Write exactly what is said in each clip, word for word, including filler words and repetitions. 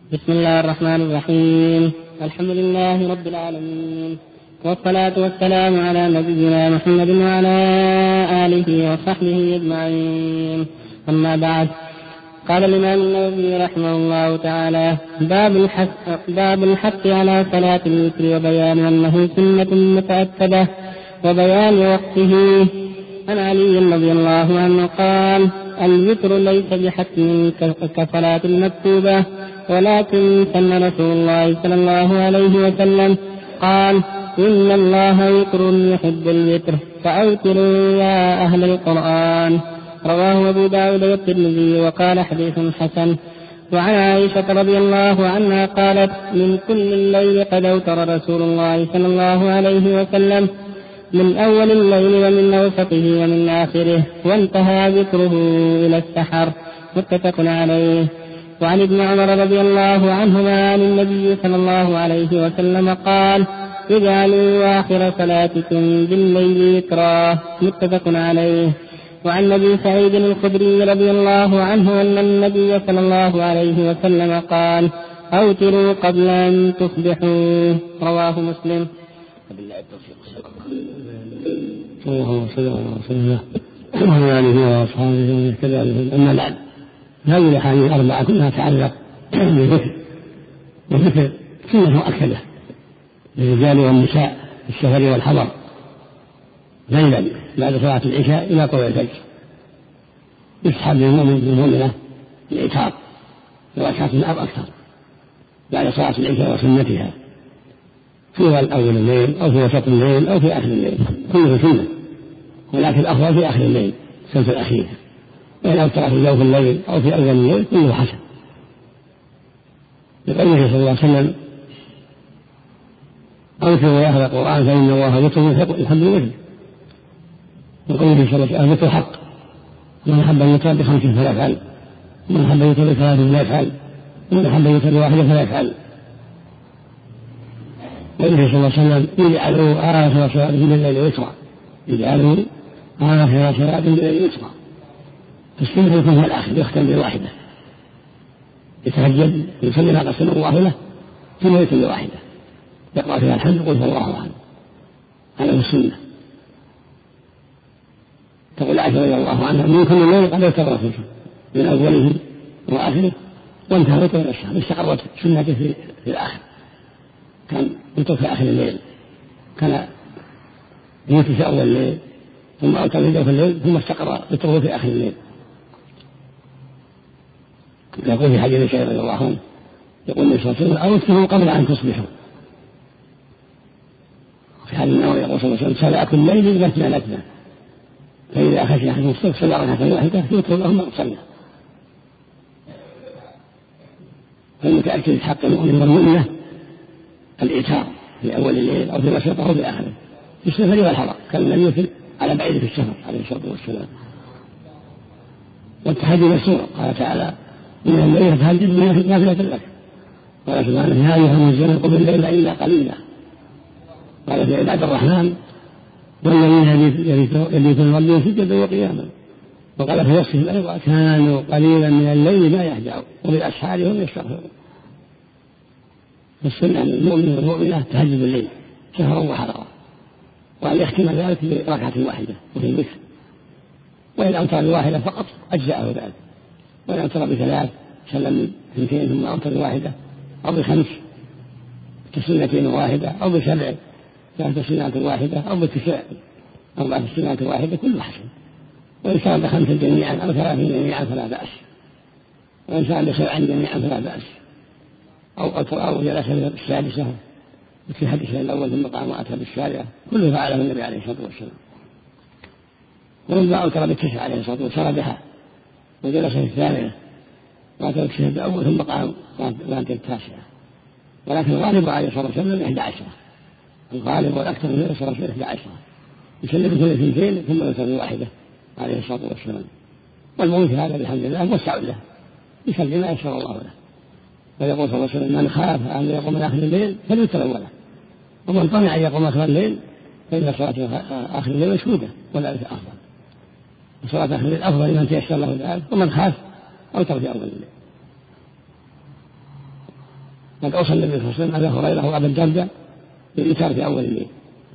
بسم الله الرحمن الرحيم. الحمد لله رب العالمين، والصلاة والسلام على نبينا محمد وعلى آله وصحبه أجمعين. أما بعد، قال الإمام النووي رحمه الله تعالى: باب الحث, باب الحث على صلاة الوتر، وبيان أنه سنة متأكدة، وبيان وقته. عن علي رضي الله عنه قال: الوتر ليس بحتم كصلاة المكتوبة، ولكن سن رسول الله صلى الله عليه وسلم قال: إن الله وتر يحب الوتر، فأوتروا يا أهل القرآن. رواه أبو داود والترمذي وقال حديث حسن. وعن عائشة رضي الله عنها قالت: من كل الليل قد أوتر رسول الله صلى الله عليه وسلم، من أول الليل ومن أوسطه ومن آخره، وانتهى ذكره إلى السحر. متفق عليه. وعن ابن عمر رضي الله عنهما عن النبي صلى الله عليه وسلم قال: اجعلوا آخر صلاتكم بالليل وترا. متفق عليه. وعن ابي سعيد الخدري رضي الله عنه أن النبي صلى الله عليه وسلم قال: أوتروا قبل أن تصبحوا. رواه مسلم. بالله التوفيق. صلى الله وسلم على وعلى آله وأصحابه ومن اهتدى بهداه. أما بعد، هذه الأحاديث الأربعة كلها تتعلق بالذكر، والذكر سنة مؤكدة للرجال والنساء في السفر والحضر، ليلا بعد صلاة العشاء إلى طلوع الفجر. يسحب للمؤمن بالمؤمنة العتاب بركعة أو أكثر بعد صلاة العشاء وسنتها، في أول الليل أو في وسط الليل أو في آخر الليل، كله سنة، ولكن الأفضل في آخر الليل الثلث الأخير. وإن أوتر في جوف الليل أو في أول الليل كله حسن. لقوله صلى الله عليه وسلم: أوتروا يا أهل القرآن فإن الله وتر يحب الوتر. وقوله صلى الله عليه وسلم: الوتر حق، من أحب أن يوتر بخمس فلا يفعل، ومن أحب أن يوتر بثلاث فلا يفعل، ومن أحب أن يوتر بواحدة فلا يفعل. وقوله صلى الله عليه وسلم: يجعلوا آخر صلاتكم بالليل وترا، يجعلوا آخر صلاتكم بالليل وترا. فالسنة يكون في الآخر يختم بواحدة، يتهجد ويصلي ما قسم الله له ثم يتم بواحدة يقرأ فيها الحمد وقل الله أحد. هذا هو السنة. تقول عائشة رضي الله عنها: من كل الليل قد أوتر رسول من أوله وآخره وانتهى وتر إلى السحر. استقرت سنته في, في الآخر، كان يوتر في آخر الليل، كان يوتر في أول الليل ثم أوتر في جوف الليل ثم استقر وتره في آخر الليل. يقول في حديث شيخ رضي الله عنه، يقول النبي صلى الله عليه وسلم: أوتروا قبل أن تصبحوا. في حديث النووي يقول صلى الله عليه وسلم: صلاة كل ليل مثنى مثنى، فإذا خشي أحدكم الصبح صلى ركعة واحدة يوتر له ما صلى. فالمتأكد حق المؤمن والمؤمنة الإيتار في أول الليل أو في وسطه أو في آخره، في السفر والحضر، كان النبي يوتر على بعيد في السفر عليه الصلاة والسلام. والتهجد مسنون، قال تعالى: إن الليل تهجد من نافلة لك. قال سبحانه: يا أيها المزمل قم الليل إلا قليلا. قال في عباد الرحمن: والذين يبيتون ربهم سجدا وقياما. وقال في وصفهم أيضا: كانوا قليلا من الليل ما يهجعون وبالأسحار هم يستغفرون. فالسنة المؤمن والمؤمنة تهجد الليل سهرا وحضرا، وأن يختم ذلك بركعة واحدة وفي الوتر. وإن أوتر بواحدة فقط أجزأه ذلك، وإن أوتر بثلاث سلم اثنتين ثم أوتر بواحدة، أو بخمس تسليمتين واحدة، أو بسبع ثلاث تسليمات واحدة، أو بتسع أربع تسليمات واحدة، كله حسن. وإن كان بخمس جميعا أو ثلاثين جميعا فلا بأس، وإن كان بسبع جميعا فلا بأس، أو أوتر أو جلس بالسادسة في حديث الأول ثم قام وأتى بالسابعة، كله فعله النبي عليه الصلاة والسلام. وربما أوتر بالتسعة عليه الصلاة والسلام بها وجلس في الثامنة وأتى بالتسعة الأول ثم قام وأتى التاسعة. ولكن الغالب عليه الصلاة والسلام إحدى عشرة، الغالب والأكثر من الصلاة والسلام إحدى عشرة، يسلم كل اثنتين ثم يوتر بواحدة عليه الصلاة والسلام. والمؤمن في هذا بالحمد لله موسع له، يسلم ما يسر الله له. ويقول صلى الله عليه وسلم: من خاف أن يقوم من آخر الليل فليوتر أوله، ومن طمع أن يقوم آخر الليل فإن صلاة آخر الليل مشهودة وذلك أفضل. وصلاة آخر الليل أفضل لمن تيسر له ذلك، ومن خاف أوتر في أول الليل. قد أوصى النبي صلى الله عليه وسلم أبا هريرة وأبا الدرداء بالإيتار في أول الليل.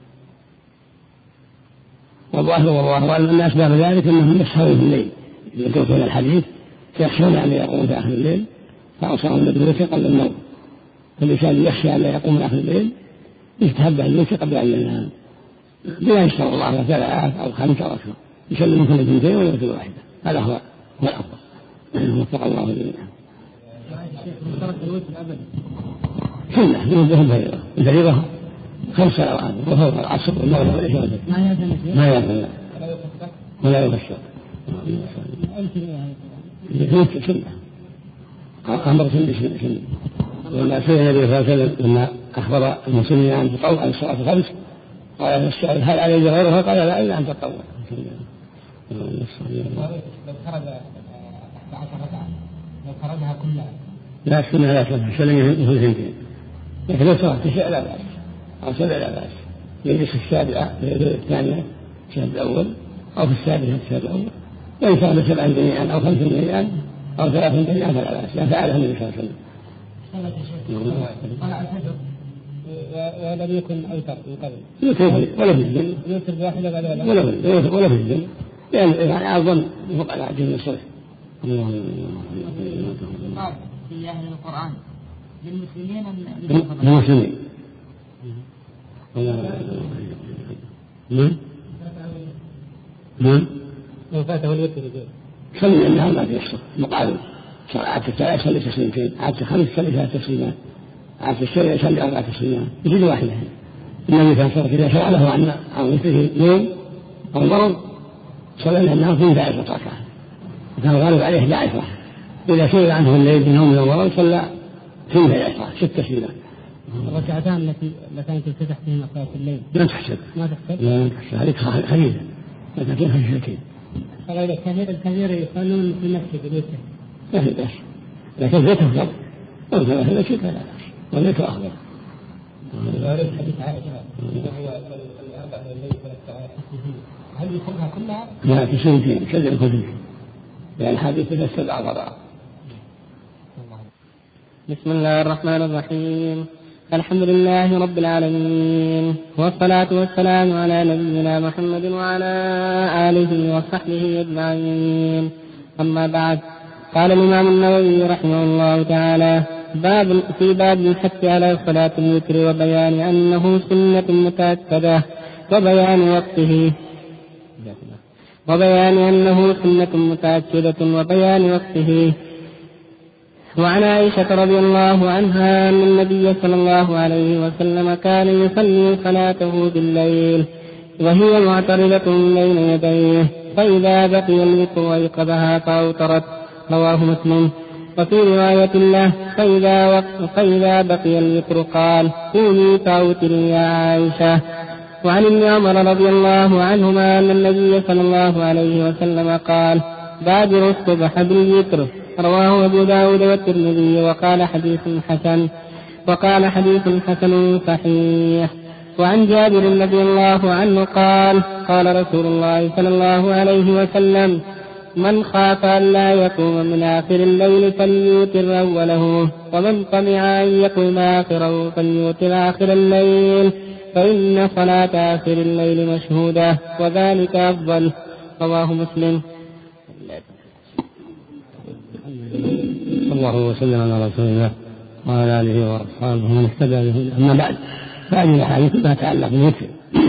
وأبو أحمد والله أعلم أن أسباب ذلك أنهم يسهرون في الليل يتركون الحديث فيخشون أن يقوموا في آخر الليل فأوصاهم النبي قبل النوم. فالإنسان يخشى أن يقوم في آخر الليل يستحب أن يمسك قبل أن ينام بلا يشترط الله على ثلاث أو خمس أو أكثر يسلم كل اثنتين ويوتر واحدة. هذا هو هو الأفضل وفق الله جميعا. سنة يوم الفريضة خمس سنوات وفوق العصر والمغرب والعشاء ما يأكل ولا يغشى سنة أمر سنة سنة. لما سئل النبي صلى الله عليه وسلم لما أخبر المسلمين عن تطوع الصلاة الخمس قال السائل هل عليه غيرها؟ قال لا إلا أن تطوع. لو خرج عشر ركعات لو خرجها كلها لا السنة لا تنهى سلم يهل سنتين لكن لو صلاة تسع لا بأس أو سبع لا بأس يجلس السابعة الثانية الشهر الأول أو في السادسة الشهر الأول وإن كان سبعا جميعا أو خمسا جميعا أو ثلاثا جميعا فلا بأس لا فعلها النبي صلى الله عليه وسلم. طلع الفجر ولم يكن أوتر من قبل ولا في الجنة يوتر بواحدة ولا ولا ولا في الجنة يعني أظن فوق العجل من الصلاة. قال في أهل القرآن للمسلمين للمسلمين نعم نعم لو فاته الوتر صلي أنها ما تيسر مقابل عادة الثلاث صلي تسليمتين عادة خمس صلي ثلاث تسليمات عادة السبع صلي أربع تسليمات يجد واحدة. النبي كان صلى إذا شرع له عن عن مثله يوم أو مرض صلى لأنها في ذلك ركعة وكان غالب عليه إحدى عشرة. إذا سئل عنه الليل بنوم أو مرض صلى اثنتي عشرة ست تسليمات. الركعتان التي التي تفتح فيهما صلاة الليل لا تحسب ما تحسب لا تحسب هذه خفيفة لكن خفيفتين. قال الكثير الكثير يصلون في المسجد الوتر ما في بأس لكن ذاته أفضل أو ثلاثة لا شيء لا بأس وذاته أفضل. حديث عائشة وهو يصلي أربع الليل ثلاث ساعات هل يصلها كلها؟ لا في سنتين كذا كذا لأن الحديث تفسر أعضاء. بسم الله الرحمن الرحيم الحمد لله رب العالمين والصلاة والسلام على نبينا محمد وعلى آله وصحبه أجمعين. أما بعد قال الإمام النووي رحمه الله تعالى باب في باب الحث على صلاة الوتر وبيان أنه سنة متأكدة وبيان وقته وبيان أنه سنة متأكدة وبيان وقته. وعن عائشة رضي الله عنها أن النبي صلى الله عليه وسلم كان يصلي صلاته بالليل وهي معترضة بين يديه فإذا بقي الوتر أيقظها فأوترت. رواه مسلم. وفي رواية له فإذا, وقت فإذا بقي الوتر قال قومي فأوتري يا عائشة. وعن ابن عمر رضي الله عنهما أن النبي صلى الله عليه وسلم قال بادروا الصبح بالوتر. رواه أبو داود والترمذي وقال حديث حسن وقال حديث حسن صحيح. وعن جابر رضي الله عنه قال قال رسول الله صلى الله عليه وسلم من خاف أن لا يقوم من آخر الليل فليوتر أوله ومن طمع أن يقوم آخره فليوتر آخر الليل فإن صلاة آخر الليل مشهودة وذلك أفضل. رواه مسلم. صلى الله وسلم على رسول الله وعلى آله وأصحابه ومن اهتدى به. أما بعد فهذه الأحاديث ما تتعلق بالوتر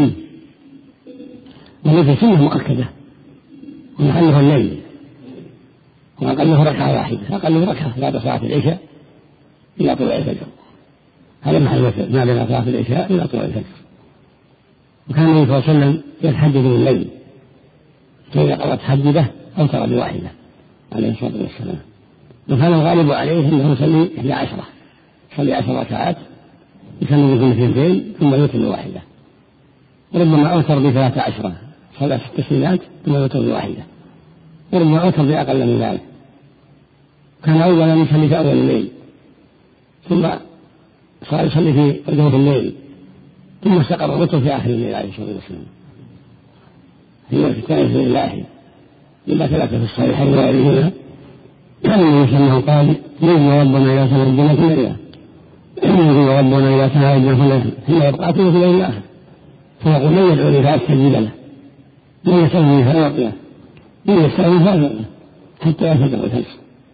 والوتر سنة مؤكدة ومحله الليل وأقله ركعة واحدة أقله ركعة بعد صلاة العشاء إلى طلوع الفجر. هذا محل الوتر ما بين صلاة العشاء إلى طلوع الفجر. وكان النبي صلى الله عليه وسلم يتحدد بالليل فإذا قضى تحدده أوتر بواحدة عليه الصلاة والسلام. وكان الغالب عليه أنه يصلي إحدى عشرة يصلي عشر ركعات يصلي بكل اثنتين ثم يوتر بواحدة. وربما أوتر بثلاث عشرة صلى ست تسليمات ثم يوتر بواحدة. وربما أوتر بأقل من ذلك. كان أولا يصلي في أول الليل ثم صار يصلي في جوف الليل ثم استقر الوتر في آخر الليل عليه الصلاة والسلام. هي الثالث لله لما ثبت في الصحيحين وغيرهما أنه قال يجب ربنا إلى صلاة الجنة الليلة ربنا إذا كان أيديهم حين يبقى في الليل الآخر فيقول من يدعو لي فأستجيب له من يسألني فأعطيه من يسألني فأعطيه حتى يفجر الفجر.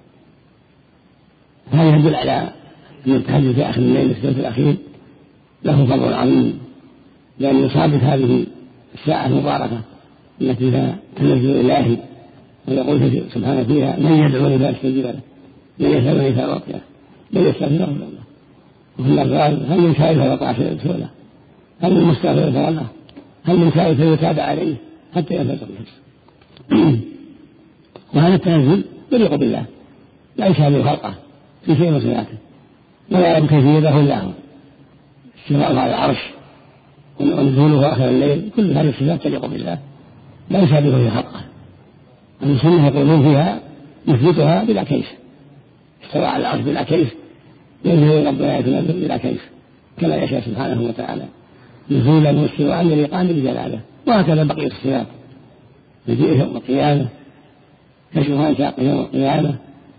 هذا يدل على أن التهجد في آخر الليل الثلث الأخير له فضل عظيم، لأن يصادف هذه الساعة المباركة التي فيها تنزل إلهي ويقول سبحانه فيها من يدعوني فأستجيب له من يسألني فأعطيه من يستغفر الله. وفي الله قال هل من سائل فيطاع سؤاله هل من مستغفر فالله هل من سائل فيتابع عليه حتى يفجر الفجر. وهذا التنزل يليق بالله لا يشابه خلقه في شيء من صفاته ولا يعلم كيفيته الا هو. استواءه على العرش ونزوله اخر الليل كل هذه الصفات تليق بالله لا يشابه في خلقه. السنه يقولون فيها نثبتها بلا كيف. استوى على العرش بلا كيف ينزل ربنا يتنزل بلا كيف كما يشاء سبحانه وتعالى نزولا واستواء يليقان بجلاله. وهكذا بقيه الصفات مجيئه يوم القيامه كشفها ساقه يوم القيامه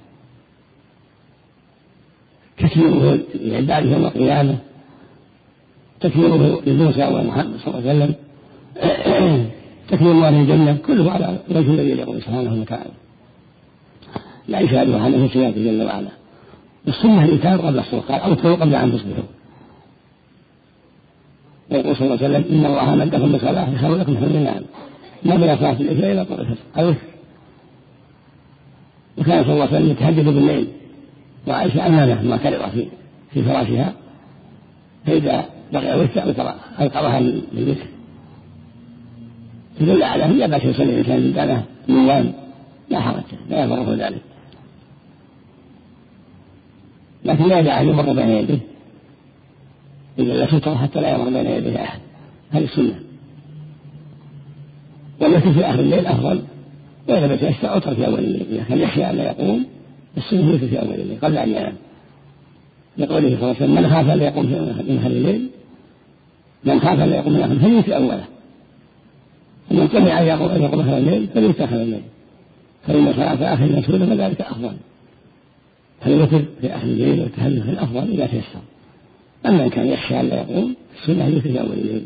تكريمه لعباده يوم القيامه تكريمه لموسى ومحمد صلى الله عليه وسلم تكريم اهل الجنه كله على وجه الذي يليق سبحانه وتعالى لا يشابه عنه صفاته جل وعلا. السنه الإيتار قبل الصبح قال أوتروا قبل أن تصبحوا. يقول صلى الله عليه وسلم إن الله مدكم بصلاة يخير لكم حمد النعم ما بين صلاة العشاء إلى طلوع الفجر. وكان صلى الله عليه وسلم يتهجد بالليل وعائشة أمامه ما كرر في في فراشها فإذا بقي وسع أيقظها للوتر تدل على أن لا بأس يصلي الإنسان بدانه نيام لا حرج لا يضره ذلك، لكن لا يدع أن يمر بين يديه إذا لا ستر حتى لا يمر بين يديه أحد. هذه السنة. والتي في آخر الليل أفضل وإذا بتيسر أوتر في أول الليل إذا كان يخشى أن لا يقوم السنة يوتر في أول الليل قبل أن ينام. يقول صلى الله عليه وسلم من خاف أن لا يقوم من آخر الليل من خاف أن لا يقوم من آخر الليل فليوتر أوله ومن طمع أن يقوم آخر الليل فليوتر آخر الليل فإن صلاة آخر المسؤول فذلك أفضل. فالوتر في آخر الليل والتهجد في الأفضل إذا تيسر. أما إن كان يخشى أن لا يقوم السنة يوتر في أول الليل.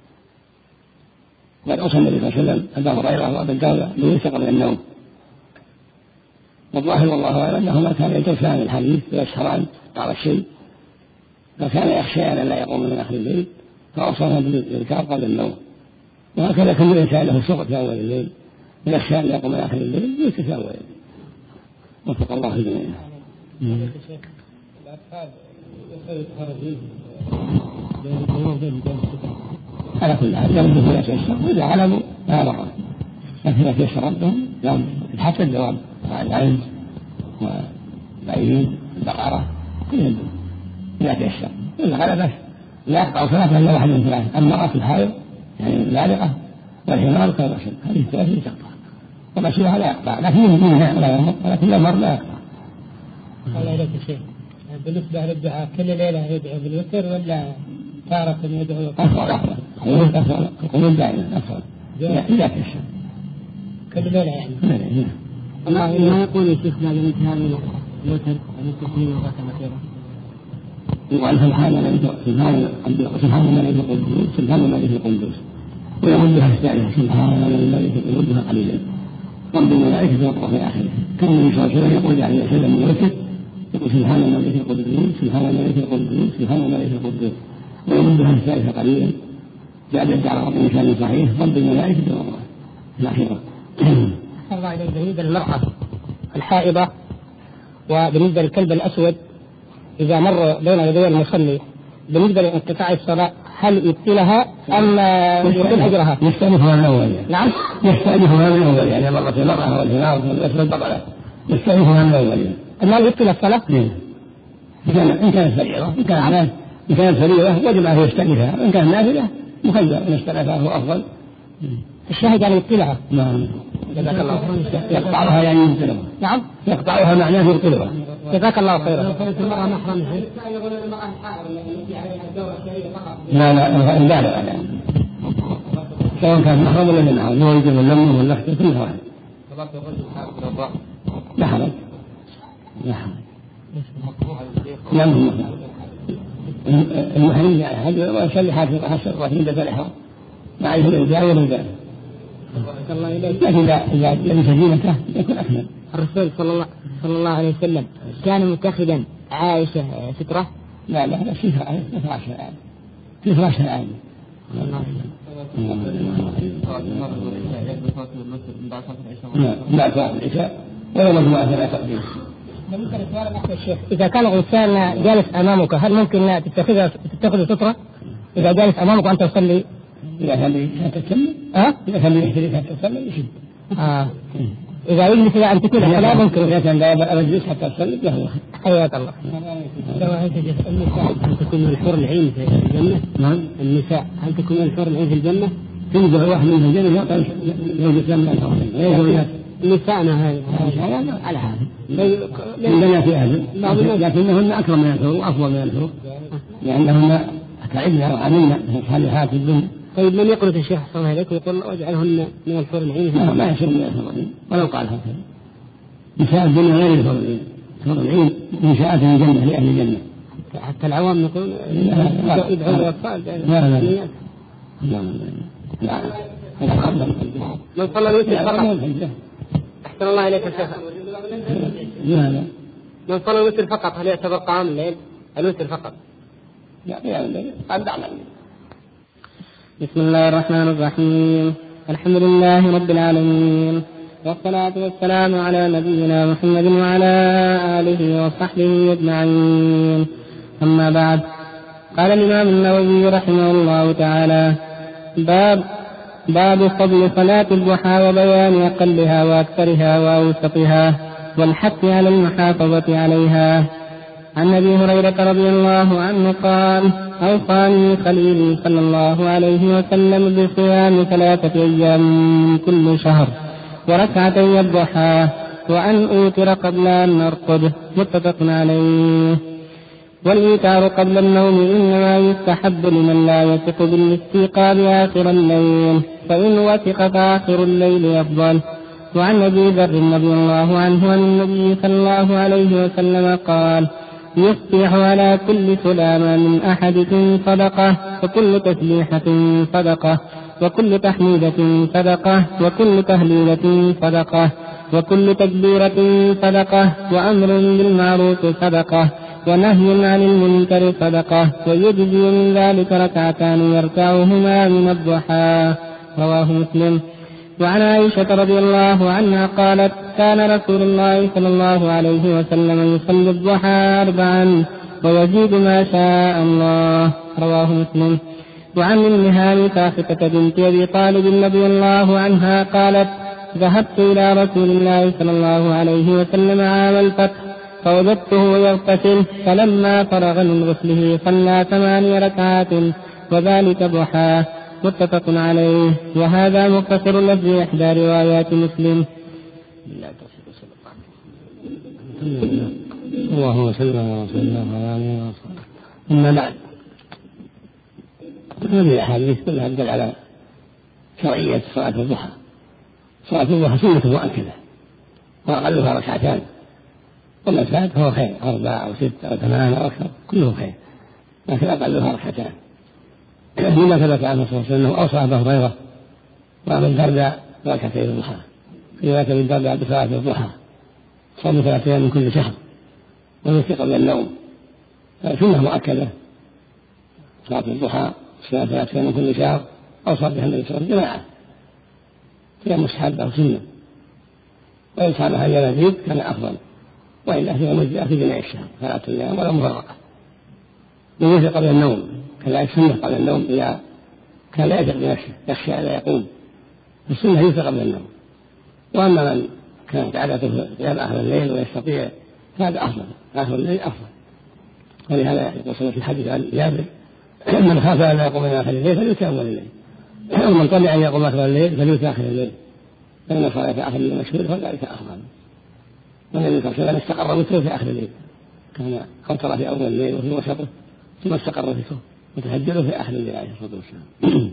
قد أوصى النبي صلى الله عليه وسلم أبا هريرة وأبا داود بالوتر قبل النوم. والظاهر والله أعلم أنهما كان يدرسان الحديث ويسهران بعض الشيء فكان يخشى أن لا يقوم من آخر الليل فأوصاهم بالإذكار قبل النوم. وهكذا كل إنسان له شغل في أول الليل يخشى أن لا يقوم من آخر الليل يوتر في أول الليل. وفق الله الجميع. على كل حال يوم فيها تيسر وإذا علموا لا ضرر لكن إذا تيسر ربهم يوم حتى الدوام العنز والبعيد البقرة كلهم إذا تيسر إذا غلبه لا يقطع ثلاثة إلا واحد من ثلاثة المرأة الحائض يعني البالغة والحمار كالرسل هذه الثلاثة تقطع ومشيها لا يقطع لكن منها لا يمر ولكن لا مر لا يقطع. الله إليك شيء بالنسبة للدعاء كل ليلة يدعو بالوتر ولا تارة يدعو أفضل أفضل أفضل القنوت دائما أفضل إذا تيسر كل ليلة يعني كل ليلة. ما يقول الشيخ بعد انتهاء الوتر عن التسليم والركعة الأخيرة يقول سبحان الله سبحان الله في القدوس سبحان الله في القدوس ويمدها الثالثة سبحان الله في يمدها قليلا رب الملائكة يقرأ في آخره. كان النبي صلى الله عليه وسلم يقول عليه وسلم الوتر يقول سبحان الله في القدوس سبحان الله في القدوس سبحان الله في القدوس ويمدها الثالثة قليلا بعد الدعوة بإنسان صحيح رب الملائكة يقرأ في الآخرة. الله إليه بالنسبة للمرأة الحائضة وبالنسبة للكلب الأسود إذا مر بين يدي المصلي بالنسبة لانقطاع الصلاة هل يبطلها أم يقول أجرها؟ يستأنفها من أول. نعم يستأنفها من أول يعني مرة المرأة والحمار والأسود بطلة يستأنفها من أول. أما يبطل الصلاة؟ إن كانت فريضة إن كان على إن كانت فريضة وجب أن يستأنفها وإن كانت نافلة مخير إن استأنفها هو أفضل. الشاهد يعني يبطلها. نعم. جزاك الله خيرا. يقطعها يعني يبطلها. نعم. يقطعها معناه يبطلها. جزاك الله خيرا. لا لا البالغ لا سواء كان محرم ولا لا محرم هو يجب اللمه واللحظة كلها واحد. لا حرج لا حرج. نعم المحرم يعني حج ويصلي حاجة عند الإحرام ما عليه الإرجاع والإرجاع. لكن إذا إذا لبس زينته يكون أكمل. الرسول صلى الله صلى الله عليه وسلم كان متخذا عائشة سترة؟ لا لا لا في فراشها الآن في فراشها الآن. لا لا العشاء ولا مجموعة لا تقديم. ممكن سؤال أخي الشيخ، إذا كان الإنسان جالس أمامك هل ممكن تتخذ تتخذ سترة إذا جالس أمامك وأنت تصلي؟ إذا كان يحتسب أه؟ إذا كان يحتسب حتى يصلي يشد. آه. إذا يجلس إلى أن تكون الصلاة ممكن. إذا كان لا يجلس حتى يصلي له. حياك الله. النساء هل تكون من الحور العين في الجنة؟ نعم. النساء هل تكون من الحور العين في الجنة؟ تنزل واحد من الجنة يقال يوجد من الحور العين. نساءنا هذه على هذا. عندنا في أهل لكنهن أكرم من الحور وأفضل من الحور لأنهن تعبنا وعملنا صالحات في الدنيا. طيب من يقول الشيخ صلى الله عليه وسلم واجعلهن من الحور العين؟ لا ما يصير من الحور العين ولو قال هكذا. نساء الدنيا غير الحور العين. الحور العين نساءات الجنة لأهل الجنة. حتى العوام نقول يدعون الأطفال. لا لا لا لا لا من صلى الوتر فقط. أحسن الله إليك يا شيخ. لا لا من صلى الوتر فقط هل يعتبر قام الليل؟ الوتر فقط. لا لا قد دعنا. بسم الله الرحمن الرحيم. الحمد لله رب العالمين والصلاة والسلام على نبينا محمد وعلى آله وصحبه أجمعين. أما بعد، قال الإمام النووي رحمه الله تعالى: باب باب فضل صلاة الضحى وبيان أقلها وأكثرها وأوسطها والحث على المحافظة عليها. عن أبي هريرة رضي الله عنه قال: أوصاني خليلي صلى الله عليه وسلم بصيام ثلاثة أيام من كل شهر وركعتي الضحى وأن أوتر قبل أن أرقد. متفق عليه. والإيتار قبل النوم إنما يستحب لمن لا يثق بالاستيقاظ آخر الليل، فإن وثق فآخر الليل أفضل. وعن أبي ذر رضي الله عنه عن النبي صلى الله عليه وسلم قال: يصبح على كل سلامة من أحدكم صدقة، وكل تسبيحة صدقة، وكل تحميدة صدقة، وكل تهليلة صدقة، وكل تكبيرة صدقة، وأمر بالمعروف صدقة، ونهي عن المنكر صدقة، ويجزي من ذلك ركعتان يركعهما من الضحى. رواه مسلم. وعن عائشة رضي الله عنها قالت: كان رسول الله صلى الله عليه وسلم يصلي الضحى أربعا ويزيد ما شاء الله. رواه مسلم. وعن المهام ثابتة بنت أبي طالب رضي الله عنها قالت: ذهبت إلى رسول الله صلى الله عليه وسلم عام الفتح فوجدته يغتسل، فلما فرغ من غسله صلى ثماني ركعات وذلك ضحى. متفق عليه. وهذا مختصر لفظ إحدى روايات مسلم. اللهم صل على رسول الله وعلى آله وصحبه. أما بعد، هذه الأحاديث كلها تدل على شرعية صلاة الضحى. صلاة الضحى سنة مؤكدة وأقلها ركعتان، وما فات فهو خير، أربعة أو ستة أو ثمانية أو أكثر كله خير، لكن أقلها ركعتان. لما ثبت عنه صلى الله عليه وسلم أنه أوصى أبا هريرة وأبا الدرداء بركعتي الضحى، في رواية أبي الدرداء بصلاة الضحى صوم ثلاثة من كل شهر ويوتر قبل النوم. سنة مؤكدة صلاة الضحى، صلاة ثلاثة من كل شهر، أوصى بها النبي صلى الله عليه وسلم جماعة، هي مستحب أو سنة، وإن صامها يزيد كان أفضل، وإلا فيها مجزئة في جميع الشهر ثلاثة أيام ولا مفرقة. ويوتر قبل النوم كذلك سنة قبل النوم إذا كان لا يثق بنفسه يخشى أن لا يقوم، السنة يوتر قبل النوم. وأما من كانت عادته قيام آخر الليل ويستطيع فهذا أفضل، آخر الليل أفضل. ولهذا يقول في الحديث عن جابر: من خاف أن لا يقوم من آخر الليل فليوتر أول الليل، ومن طمع أن يقوم آخر الليل فليوتر آخر الليل، فإن صلاة آخر الليل مشهور فذلك أفضل. والنبي صلى الله عليه وسلم استقر وتره في آخر الليل، كان أوتر في أول الليل وفي وسطه ثم استقر في وتهجده في آخر الليل عليه الصلاة والسلام.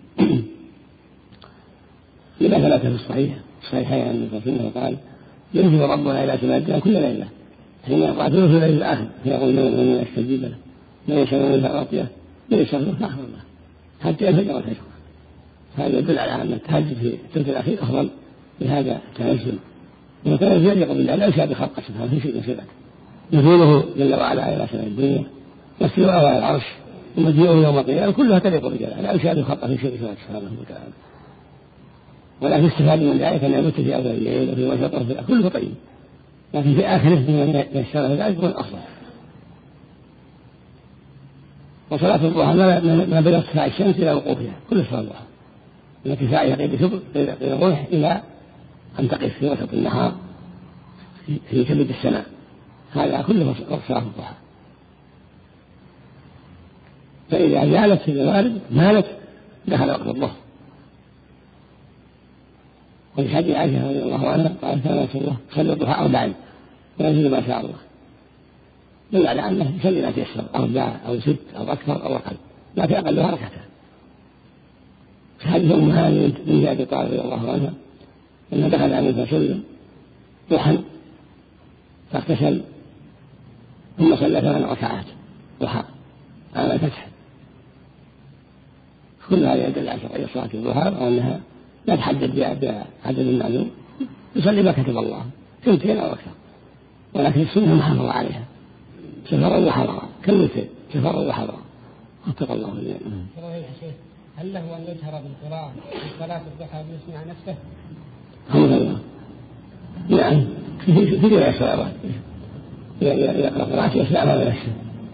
لما ثبت في الصحيح الصحيحين عن النبي صلى الله عليه وسلم قال: ينزل ربنا إلى سماء الدنيا كل ليلة حين يقع ثلث الليل الآخر فيقول: من يستجيب له ليس منها راقية ليس منها آخر الله حتى يفجر وتشكر. هذا يدل على أن التهجد في الثلث الأخير أفضل بهذا التنزل، والتنزل يليق بالله لا يشابه خلقه سبحانه في شيء صفته، نزوله جل وعلا إلى سماء الدنيا واستواءه على العرش ومجيئه يوم القيامة كلها تليق بجلاله لا يشابه خلقه في شيء صفته سبحانه وتعالى. ولكن استفاد من ذلك أن يمت في أول الليل وفي وجه طرف كله طيب، لكن في آخره من يشتغل ذلك يكون أفضل. وصلاة الضحى ما بين ارتفاع الشمس إلى وقوفها كل صلاة الضحى من ارتفاعها قيد الروح إلى أن تقف في وسط النهار في كبد السماء، هذا كله صلاة الضحى. فإذا زالت في المغرب مالت دخل وقت الظهر. وفي حديث عائشة رضي الله عنها قال كان رسول الله صلى الضحى أربعا ويزيد ما شاء الله، دل على أنه يصلي ما تيسر أربعة أو ست أو أكثر أو أقل لكن أقلها ركعتان. في حديث أم هاني بنت أبي طالب رضي الله عنها أنه دخل عليه صلى الله عليه وسلم ضحى فاغتسل ثم صلى ثمان ركعات ضحى على الفتح. كل هذا يدل على شرعية صلاة الضحى وأنها لا تحدد بعدد المعلوم، يصلي ما كتب الله ثنتين أو أكثر، ولكن السنة محافظة عليها سفرا وحضرا كالوتر سفرا وحضرا اتقى الله لنا. هل له أن يجهر بالقراءة في صلاة الضحى ويسمع نفسه؟ الحمد لله. نعم في جميع الصلوات يقرأ قراءة يسمع ما نفسه.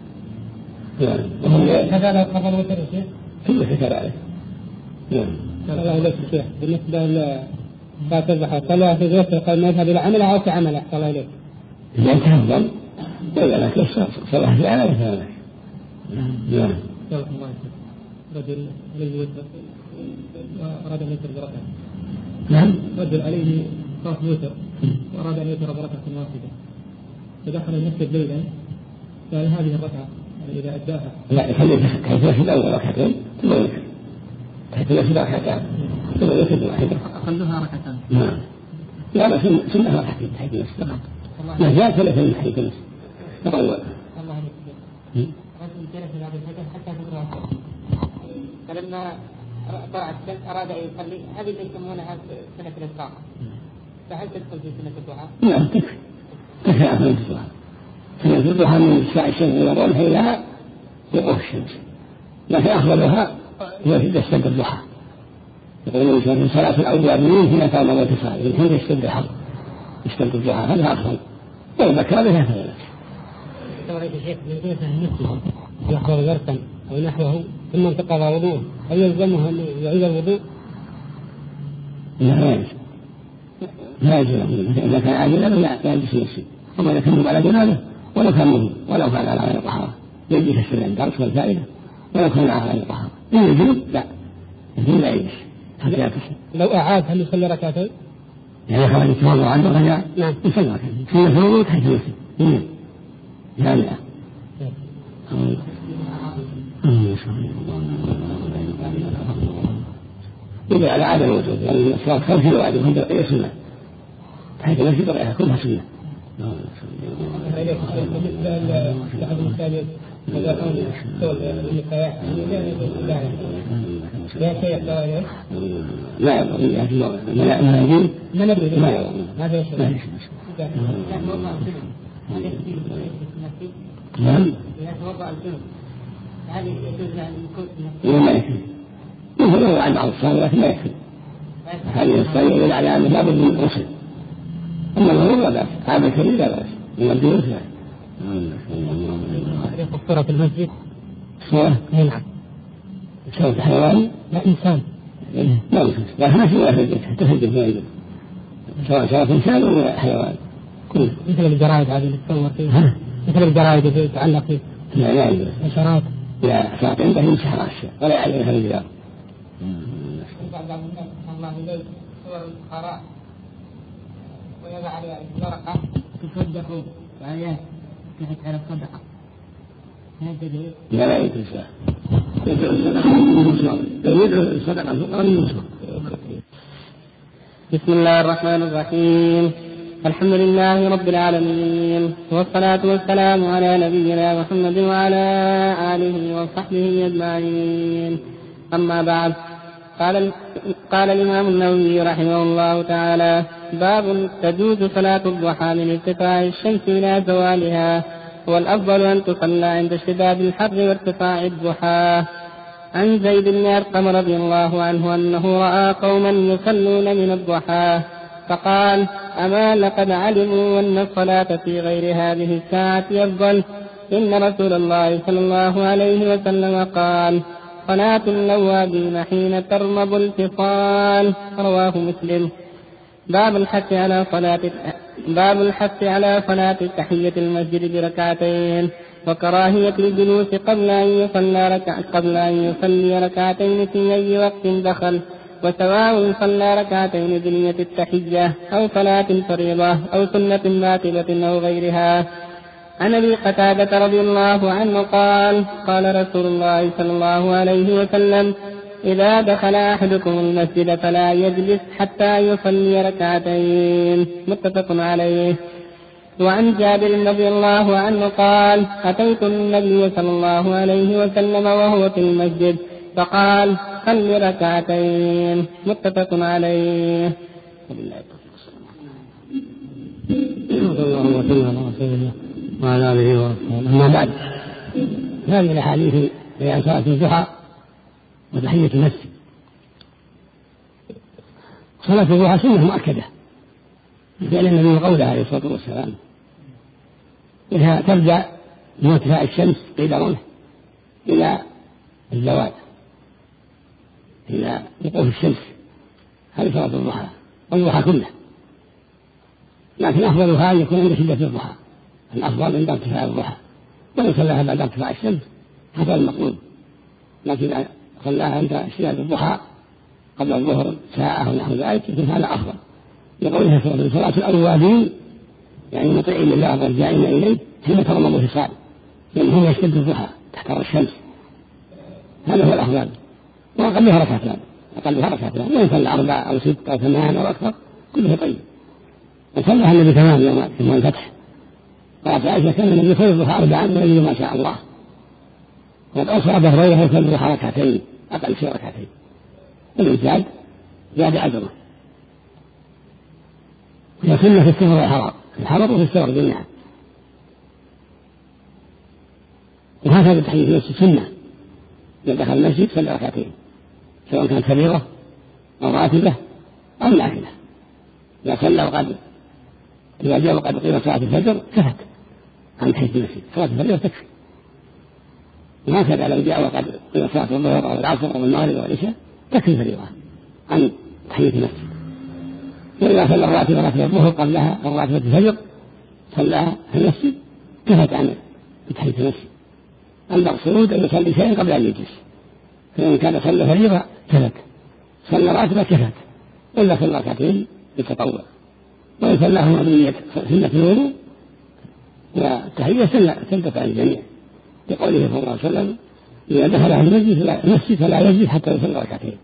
نعم كذلك قبل الوتر يا شيخ؟ كله كذلك. نعم. الله إليك يا شيخ بالنسبة لصلاة الضحى صلاة الوتر قد نذهب إلى عمله أو في عمله الله إليك؟ إذا أنت أفضل وإذا لا تيسر صلاة في عمله فهذا. نعم. رجل عليه وتر وأراد أن يوتر بركعة. نعم. رجل عليه صلاة وتر وأراد أن يوتر بركعة واحدة فدخل المسجد ليلا فهل هذه الركعة يعني إذا أداها؟ لا يخلي تحت المسجد أول ركعتين ثم يوتر تحت المسجد ركعتان ثم يوتر واحدة أقلها ركعتان. نعم. لا لا سنة ركعتين تحت المسجد ما زال ثلاثة تحت المسجد تطوع. الله عليك. رجل جلس بعد الفجر حتى تدرك فلما طلع الشمس أراد أن يصلي هذه اللي يسمونها سنة الإسراء فهل تدخل في سنة الضحى؟ نعم تكفي تكفي عن سنة الضحى. سنة الضحى من ارتفاع الشمس إلى الرمح إلى وقوف الشمس، لكن أفضلها هي في دستة الضحى. يقولون في صلاة الأولين هنا كان الارتفاع يمكن يشتد الحر يشتد الضحى هذا أفضل والبكاء بها فلا رأيت شيخ من جهة المسجد يحضر درسا أو نحوه ثم انتقض وضوءه هل يلزمه أن يعيد الوضوء؟ لا لا يجوز لا يجوز إذا كان عاجلا لا يجلس المسجد، أما إذا كان على جنابه ولو كان مهم ولو كان على غير طهارة يجلس السنة الدرس والفائدة ولو كان على غير طهارة. إن الجنوب لا الجنوب لا يجلس حتى يغتسل. لو أعاد هل يصلي ركعتين؟ يعني خرج يتوضأ عنده رجع نعم يصلي ركعتين في الوضوء تحت المسجد جامعة. يبقى على عدم الوجود يعني الصلاة خمسة وعدم هم بقية سنة تحت المسجد بقيها كلها سنة. بالنسبة لأحد المساجد إذا كان يقول المساواة لا شيء يقول لا يقول لا ما يجوز ما ندري ما يقول ما في شيء. نعم. إذا توضأ الجنوب هذه يجوز له أن يكون ما يكفي مثل لو عن بعض الصلاة لكن ما يكفي هذه الصلاة يدل على أن لابد من غسل، أما الغروب لا بأس هذا الكبير لا بأس من الجنوب لا. صورة في المسجد صورة؟ نعم. صورة حيوان؟ لا إنسان. لا إنسان لكن ما في واحد تهجم في المسجد سواء صورة إنسان ولا حيوان كله مثل الجرائد هذه اللي تصور فيها مثل الجرائد اللي تتعلق في لا لا يجوز إشارات لا صارت عنده يمسح رأسه ولا يعلمها الجدار. بعض الناس الله إليه صور الفقراء ويضع عليها الورقة تصدقوا وعليها كيف تعرف صدقة لا لا يجوز يدعو الصدقة الفقراء. بسم الله الرحمن الرحيم الحمد لله رب العالمين، والصلاة والسلام على نبينا محمد وعلى آله وصحبه أجمعين. أما بعد، قال, قال الإمام النووي رحمه الله تعالى: باب تجوز صلاة الضحى من ارتفاع الشمس إلى زوالها، والأفضل أن تصلى عند اشتداد الحر وارتفاع الضحى. عن زيد بن أرقم رضي الله عنه أنه رأى قوما يصلون من الضحى فقال: أما لقد علموا أن الصلاة في غير هذه الساعة أفضل؟ إن رسول الله صلى الله عليه وسلم قال: صلاة الأوابين حين ترمض الفصال. رواه مسلم. باب الحث على صلاة باب الحث على صلاة تحية المسجد بركعتين، وكراهية الجلوس قبل أن يصلي ركع قبل أن يصلي ركعتين في أي وقت دخل، وسواء صلى ركعتين بنية التحية أو صلاة فريضة أو سنة نافلة أو غيرها. عن أبي قتادة رضي الله عنه قال: قال رسول الله صلى الله عليه وسلم: إذا دخل أحدكم المسجد فلا يجلس حتى يصلي ركعتين. متفق عليه. وعن جابر رضي الله عنه قال: أتيت النبي صلى الله عليه وسلم وهو في المسجد فقال: صل ركعتين. متفق عليه. اللهم صل على رسول الله وعلى آله وصحبه. أما بعد، هذه الأحاديث بيان صلاة الضحى وتحية المسجد. صلاة الضحى سنة مؤكدة بفعل النبي قوله عليه الصلاة والسلام: إنها تبدأ من ارتفاع الشمس قيل رمح إلى الزوال، إلى وقوف الشمس. هذه صلاة الضحى والضحى كله، لكن أفضلها أن يكون عند شدة الضحى، الأفضل عند ارتفاع الضحى، وإن صلاها بعد ارتفاع الشمس حسب المطلوب، لكن صلاها عند شدة الضحى قبل الظهر ساعة ونحو ذلك يكون هذا أفضل، لقولها صلاة الأوابين يعني مطيعين لله والرجاعين إليه حين ترمض الفصال، لأن هو يشتد الضحى تحت الشمس. هذا هو الأفضل، وأقلها ركعتان، أقلها ركعتان، وإن صلى أربع أو ست أو ثمان أو أكثر كله طيب. وصلىها النبي تمام يوم الفتح، قالت عائشة: كان النبي يصلي الضحى أربعا ويزيد ما شاء الله. وقد أوصى أبا هريرة يصلي الضحى ركعتين، أقل شيء ركعتين، ومن زاد زاد أجره. هي سنة في السفر والحضر، في الحضر وفي السفر جميعا. وهكذا تحية المسجد سنة، إذا دخل المسجد صلى ركعتين، سواء كانت فريضة أو راتبة أو نافلة. إذا صلى وقد إذا جاء وقد قيل صلاة الفجر كفت عن تحية المسجد، صلاة الفجر تكفي. وهكذا لو جاء وقد قيل صلاة الظهر أو العصر أو المغرب أو العشاء تكفي الفريضة عن تحية المسجد. وإذا صلى الراتبة راتبة الظهر قبلها أو راتبة الفجر صلاها في المسجد كفت عن تحية المسجد. المقصود أن يصلي شيئا قبل أن يجلس، فإن كان صلى فريضة كفت، صلى راتبة كفت، إلا صلى ركعتين بالتطوع. وإن صلاهما بنية سنة الوضوء والتحية تنتفع الجميع، بقوله صلى الله عليه وسلم: إذا دخل المسجد فلا يجلس حتى يصلي ركعتين.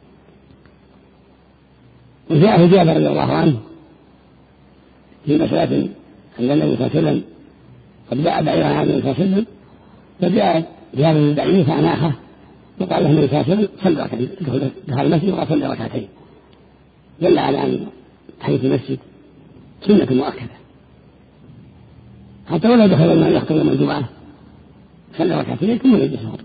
وجاءه جابر رضي الله عنه في مسألة أن النبي صلى الله عليه وسلم قد باع بعيرا عن النبي صلى الله عليه وسلم، فجاء جابر من بعيره فأناخه، وقال له النبي صلى الله عليه وسلم: صلى ركعتين، دخل المسجد وصلى ركعتين. دل على أن تحية المسجد سنة مؤكدة، حتى ولو دخل الماء يخطب يوم الجمعة صلى ركعتين ثم يجلس خطبة.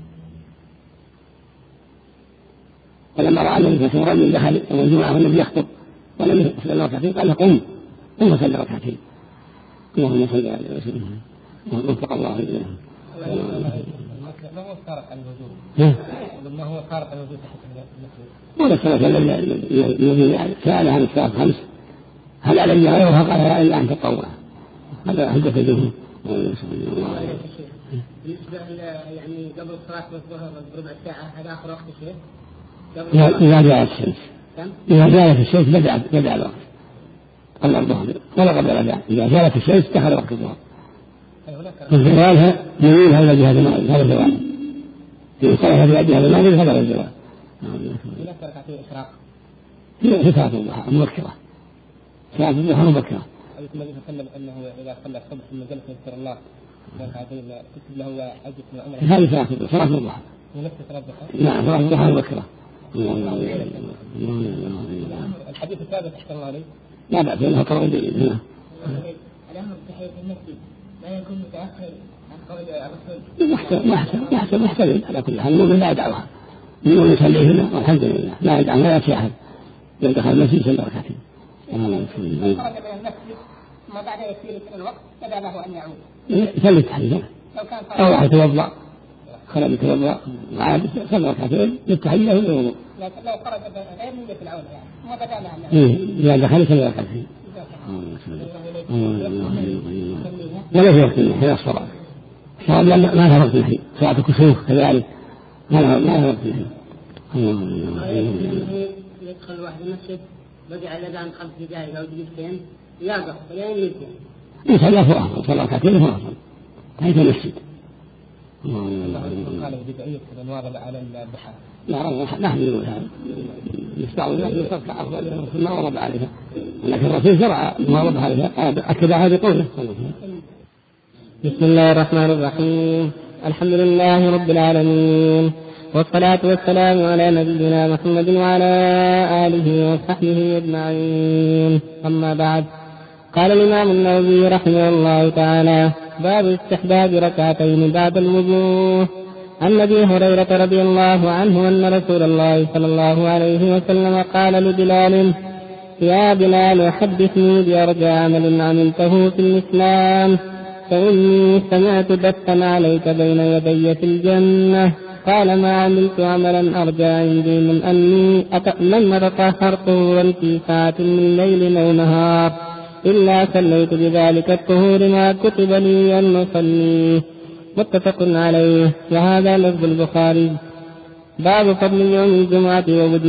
ولما رأى النبي صلى الله عليه وسلم دخل يوم الجمعة والنبي يخطب ولم يصلي ركعتين قال له: قم قم وصلي ركعتين. اللهم صل على وسلم وفق الله إليه. ما هو خارق عن الوجود؟ ما هو خارق عن الوجود تحت المسجد؟ ولا صلى الذي سأل عن الصلاة الخمس هل علي غيرها؟ قال: لا إلا أن تطوع. هذا حجة الجمهور. بالنسبة يعني قبل صلاة الظهر بربع ساعة هذا آخر وقت الشيء؟ إذا جاءت الشمس إذا جاءت الشمس بدأ بدأ الوقت قبل الظهر ولا قبل الأذان. إذا جاءت الشمس دخل وقت الظهر. الزوال يميلها إلى جهة المغرب، هذا الزوال. إذا صلى في جهة المغرب هذا الزوال. هي صلاة الضحى مبكرة، صلاة الضحى مبكرة حديث النبي صلى الله عليه وسلم أنه إذا صلى الصبح ثم جلس يذكر الله كتب له أجر من عمره. هذه صلاة صلاة الضحى. ونفس صلاة الضحى. نعم صلاة الضحى مبكرة. الحديث الثابت أحسن الله عليه. لا بأس لأنه قرأ جيد. الأمر بتحية المسجد لا يكون متأخر عن قول الرسول. محتمل محتمل محتمل على كل حال المؤمن لا يدعوها. المؤمن يصلي هنا والحمد لله لا يدعو لا يأتي أحد. إذا دخل المسجد صلى ركعتين. خرج من المسجد ما بعد يسير الوقت بدا له أن يعود. يصلي التحية. أو راح يتوضأ. خرج يتوضأ وعاد صلى ركعتين للتحية والوضوء. لكن لو خرج غير نية العودة يعني ما بدا له أن يعود. إذا دخل صلى ركعتين. ولا في وقت النحي الصلاة. الصلاة ما لها وقت النحي. صلاة الكسوف كذلك ما لها وقت النحي. يدخل الواحد المسجد بدأ الأذان خمس دقائق أو دقيقتين يقف فلين يدخل. يصلي فوق صلى ركعتين فوق حيث المسجد. قالوا بدعية المواظبة على الضحى. لا نحن نقول هذا يستعمل ذلك يصدق أفضل ما واظب عليها لكن الرسول شرع المواظبة عليها أكد هذه قوله. بسم الله الرحمن الرحيم. الحمد لله رب العالمين والصلاة والسلام على نبينا محمد وعلى آله وصحبه أجمعين. أما بعد، قال الإمام النووي رحمه الله تعالى: باب استحباب ركعتين بعد الوضوء. عن أبي هريرة رضي الله عنه أن رسول الله صلى الله عليه وسلم قال لبلال: يا بلال حدثني بأرجى عمل عملته في الإسلام فإني سمعت دفا عليك بين يدي في الجنة. قال: ما عملت عملا أرجى عندي من أني من أتطهر طهورا في ساعة من ليل أو نهار إلا صليت بذلك الطهور ما كتب لي أن أصلي. متفق عليه. وهذا لفظ البخاري. باب فضل يوم الجمعة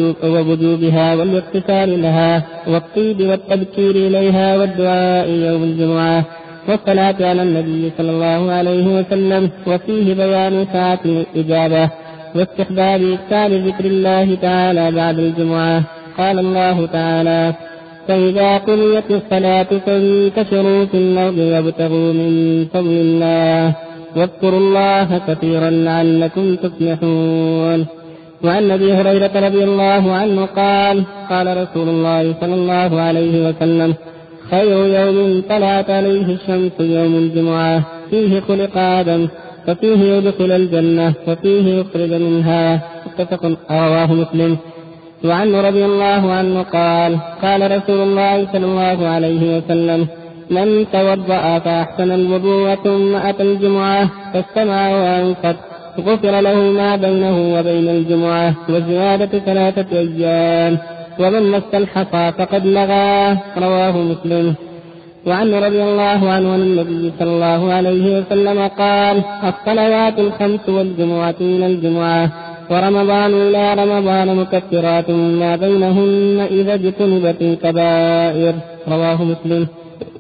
ووجوبها والاغتسال لها والطيب والتبكير إليها والدعاء يوم الجمعة والصلاة على النبي صلى الله عليه وسلم. وفيه بيان ساعة الإجابة واستحباب إكثار ذكر الله تعالى بعد الجمعة. قال الله تعالى: فإذا قضيت الصلاة فانتشروا في الأرض وابتغوا من فضل الله واذكروا الله كثيرا لعلكم تفلحون. وعن أبي هريرة رضي الله عنه قال: قال رسول الله صلى الله عليه وسلم: خير يوم طلعت عليه الشمس يوم الجمعة فيه خلق آدم وفيه يدخل الجنة وفيه يخرج منها. متفق رواه مسلم. وعنه رضي الله عنه قال: قال رسول الله صلى الله عليه وسلم: من توضأ فأحسن الوضوء ثم أتى الجمعة فاستمع وأنصت غفر له ما بينه وبين الجمعة وزيادة ثلاثة أيام ومن مس الحصى فقد لغى. رواه مسلم. وعنه رضي الله عنه عن النبي صلى الله عليه وسلم قال: الصلوات الخمس والجمعة إلى الجمعة ورمضان إلى رمضان مكفرات ما بينهن إذا اجتنبت الكبائر. رواه مسلم.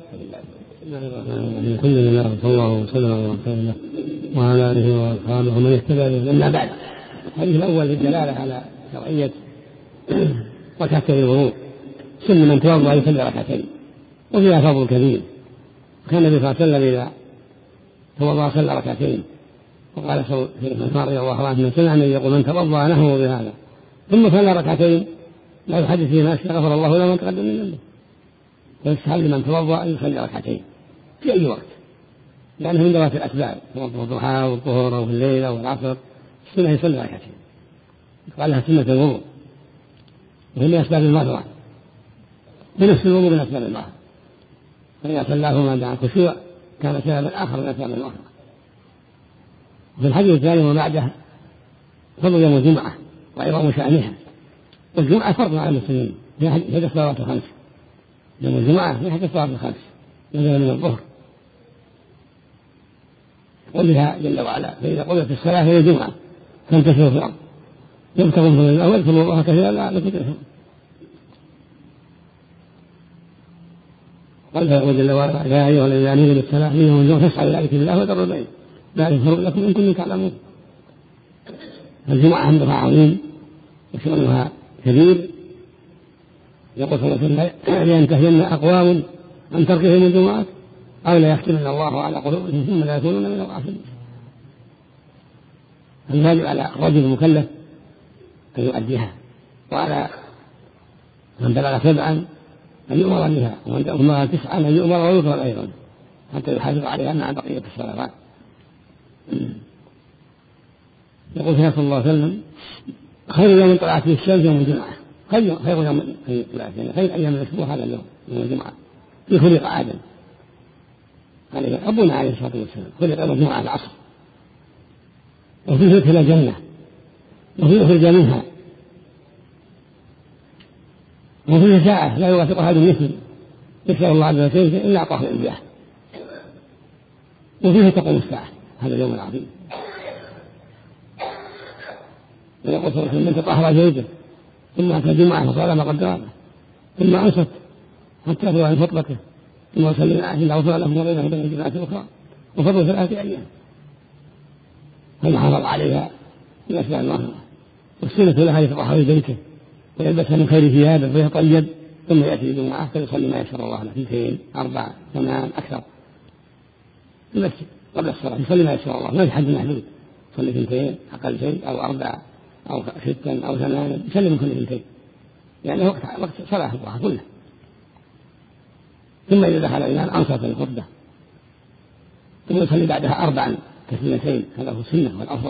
الحمد لله صلى الله وسلم على رسول الله وعلى آله وأصحابه ومن اهتدى به. أما بعد، الحديث الأول بالدلالة على شرعية ركعتي الوضوء. سن من توضأ يصلي ركعتين وفيها فضل كبير. كان النبي صلى الله عليه وسلم إذا توضأ صلى ركعتين. وقال سيدنا رضي الله عنه: سمع النبي يقول: من توضأ نحوه بهذا ثم صلى ركعتين لا يحدث فيه نفسه غفر الله له من تقدم من ذنبه. فيستحب لمن توضأ أن يصلي ركعتين في أي وقت، لأنه من ذوات الأسباب، توضأ الضحى والظهر وفي الليل والعصر السنة يصلي ركعتين، قال لها سنة الوضوء، وهي من أسباب المغفرة، بنفس الوضوء من أسباب المغفرة. فإذا صلاهما مع الخشوع كان سببا آخر من أسباب المغفرة. وفي الحديث الثاني وبعده فضل يوم الجمعة وعظم شأنها. والجمعة فرض على المسلمين في أحد الصلوات الخمس. يوم الجمعة في أحد الصلوات الخمس نزل من الظهر. قلها جل وعلا: فإذا قضيت الصلاة فهي الجمعة فانتشروا في الأرض يبتغوا من الله واذكروا الله كثيرا لعلكم تفلحون. قال جل وعلا: يا أيها الذين آمنوا بالصلاة في يوم الجمعة فاسعوا إلى ذكر الله وذروا البيع ذلك خير لكم إن كنتم تعلمون. الجمعة أمرها عظيم وشأنها كبير. يقول صلى الله عليه وسلم: لينتهين أقوام عن تركهم الجمعات أو لا يختمن الله على قلوبهم ثم لا يكونون من الغافلين. الواجب على الرجل المكلف أن يؤديها، وعلى من بلغ سبعا أن يؤمر بها، ومن بلغ تسعا أن يؤمر ويكرم أيضا حتى يحافظ عليها مع بقية الصلوات. يقول فيها صلى الله عليه وسلم: خير يوم طلعت فيه الشمس يوم الجمعة. خير خير يوم خير أيام الأسبوع هذا اليوم يوم الجمعة. في خلق آدم عليه أبونا عليه الصلاة والسلام، خلق يوم الجمعة العصر، وفيه يدخل الجنة وفيه يخرج منها، وفيه ساعة لا يوافق أحد مثل يسأل الله عز وجل إلا أعطاه الإنبياء، وفيه تقوم الساعة هذا اليوم العظيم. ويقول صلى الله عليه وسلم: من تطهر زوجه ثم أتى جمعة فصلى ما قدر ثم أنصت حتى فرغ من خطبته ثم سلم عليه إلا غفر له وبينه وبين الجماعة الأخرى وفضل ثلاثة أيام، فالمحافظ عليها من أسباب المغفرة. والسنة لها يتطهر بيته ويلبس من خير ثيابه ويطيب ثم يأتي الجمعة فيصلي ما يسر الله له، اثنتين أربعة ثمان أكثر في المسجد قبل الصلاة يصلي ما يسر الله، ما في حد محدود، يصلي اثنتين أقل شيء أو أربعة أو ستا أو ثمانية، يسلم من كل اثنتين يعني وقت وقت صلاة الضحى كله. ثم إذا دخل الإمام أنصت الخطبة ثم يصلي بعدها أربعا تسليمتين، هذا هو السنة والأفضل.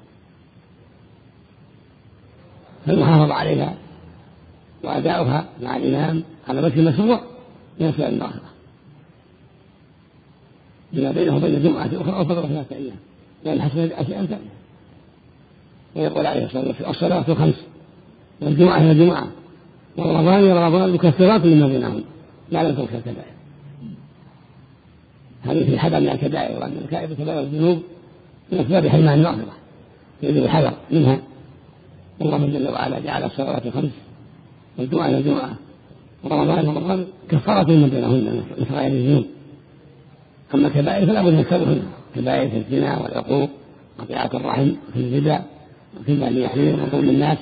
فالمحافظة عليها وأداؤها مع الإمام على وجه المشروع من أسباب المغفرة بما بينه وبين الجمعة الأخرى أو فضل ثلاثة أيام، لأن حسب أشياء ثانية. ويقول عليه الصلاة والسلام: الصلاة الخمس والجمعة إلى الجمعة ورمضان إلى رمضان مكفرات لما بينهم لا لم تكن الكبائر. هذه في الحذر من الكبائر، وأن الكبائر كبائر الذنوب من أسباب حرمان المغفرة يجب الحذر منها. الله جل وعلا جعل الصلوات الخمس والجمعة إلى الجمعة ورمضان إلى رمضان كفارة لما بينهن من صغائر الذنوب. أما الكبائر فلا بد من التوبة، كبائر في الزنا والعقوق قطيعة الرحم في الربا وفي المال اليحريم وظلم الناس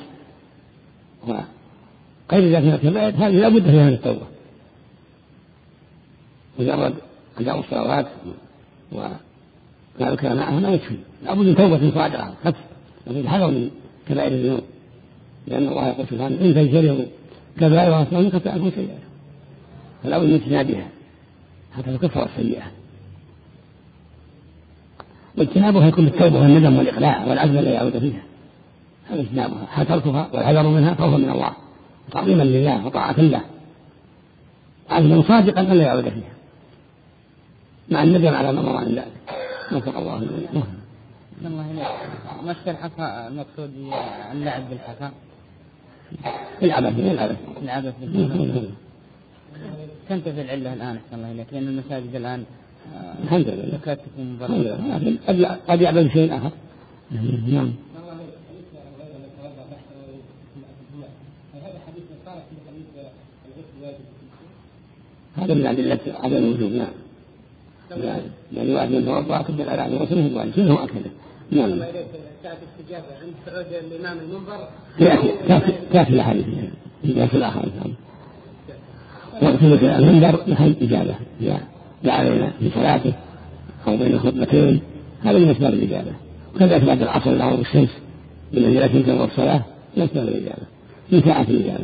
وغير ذلك من الكبائر، هذه لا بد فيها من التوبة. مجرد أداء الصلوات وما ذكر معها ما يكفي، لا بد من توبة صادقة خف الحذر من كبائر الذنوب، لأن الله يقول سبحانه: إن تجتنبوا كبائر وأصنام قد عنكم سيئات، فلا بد من اجتنابها حتى تكفر السيئة. واجتنابها يكون بالتوبة والندم والإقلاع والعزم لا يعود فيها، هذا اجتنابها. حتى تركها والحذر منها خوفا من الله تعظيما لله وطاعة له، عزما صادقا أن لا يعود فيها مع الندم على ما مر من ذلك. نسأل الله العافية. الله إليك، مشي الحصى المقصود اللعب بالحصى؟ العبث العبث العبث بالحصى. تنتهي العلة الآن أحسن الله إليك، لأن المساجد الآن الحمد لله كانت تكون مبررة، لكن قد يعمل شيء آخر. نعم. هذا من أدلة عدم الوجوب. نعم. يعني واحد من توضأ قبل الأذان ورسوله الوالد شنو أكله. نعم. ساعة الاستجابة عند خروج الإمام المنبر كافي الحديث في الآخر. وقت المنبر محل إجابة لا علينا في صلاته أو بين الخطبتين، هذا من أسباب الإجابة. وكذلك بعد العصر العصر الشمس بالنسبة تلك الصلاة من أسباب الإجابة من ساعة الإجابة.